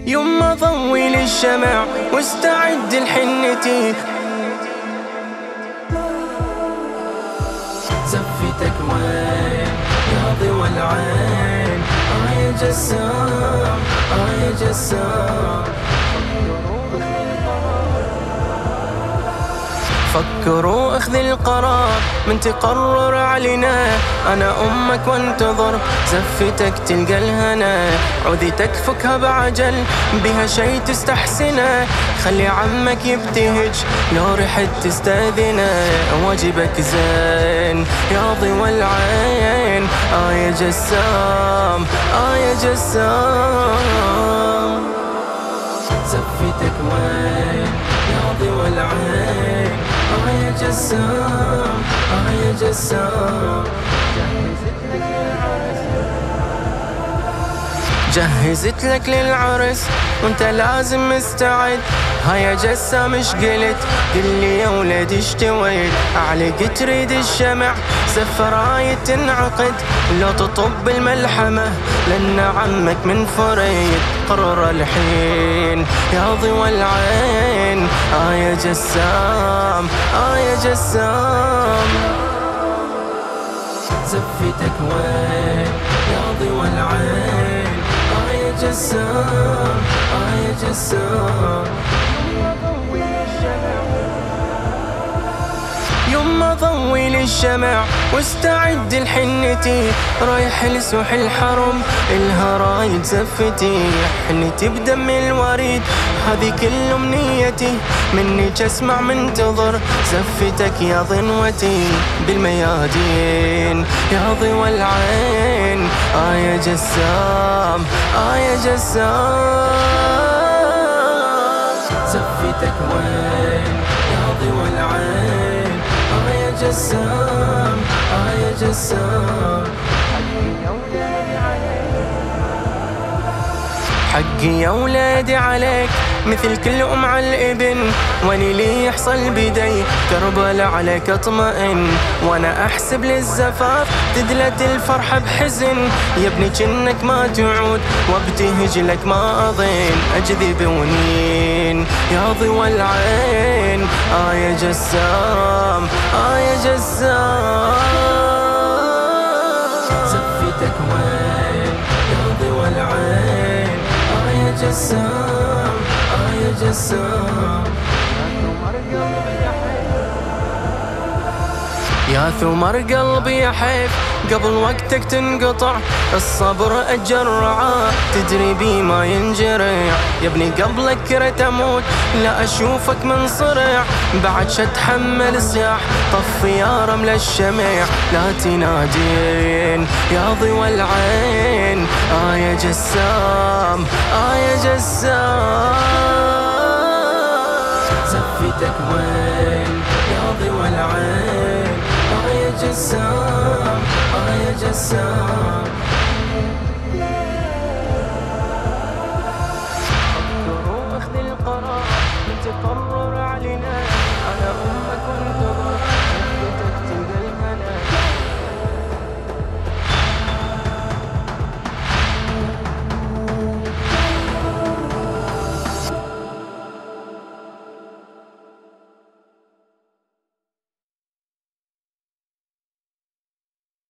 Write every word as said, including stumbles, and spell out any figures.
يما ضوي للشمع واستعد لحنتي. زفتك وين يا ضوى العين؟ آه يا جسام، آه يا جسام. فكروا اخذ القرار من تقرر علينا. انا امك وانتظر زفتك تلقى الهنا. عودتك فكها بعجل بها شي تستحسنه. خلي عمك يبتهج لو رحت تستاذنه. واجبك زين يا ضوى العين. آه يا جسام، آه يا جسام. زفتك وين يا ضوى العين؟ آه يا جسام، آه يا جسام. جهزت لك للعرس وانت لازم مستعد. ها يا جسام ايش قلت؟ قلي يا ولد اشتويت. عليك تريد الشمع سفراية تنعقد. لو تطب الملحمة لأن عمك من فريد. قرر الحين يا ضوى العين. آه يا جسام، آه يا جسام. زفتك وين يا ضوى العين؟ آه يا جسام، آه يا جسام. يما ضوي للشمع واستعد لحنتي. رايح لسوح الحرم الها رايد زفتي. حنتي بدم الوريد هذي كل امنيتي. منك اسمع منتظر زفتك يا ضنوتي. بالميادين يا ضوى العين. آه يا جسام، آه يا جسام. زفتك وين يا ضوى العين؟ آه يا جسام، آه يا جسام. حقي يا ولادي عليك مثل كل أم على الابن. واني لي يحصل بيدي كربلاء عليك اطمئن. وانا احسب للزفاف تدلت الفرحة بحزن. يا ابني جنك ما تعود وابتهج لك ما اظن. اجذب ونين يا ضوى العين. آه يا جسام، آه يا جسام. زفتك وين يا ضوى العين؟ آه يا جسام، آه يا جسام. يا ثمر قلبي يا حيف قبل وقتك تنقطع. الصبر أجرعه تدري بي ما ينجرع. يا ابني قبلك كرت أموت لا أشوفك منصرع. بعد شتحمل صياح طفي يا رمل الشمع. لا تنادين يا ضوى العين. آه يا جسام، آه يا جسام. زفتك وين يا ضوى العين؟ آه يا جسام، آه يا جسام.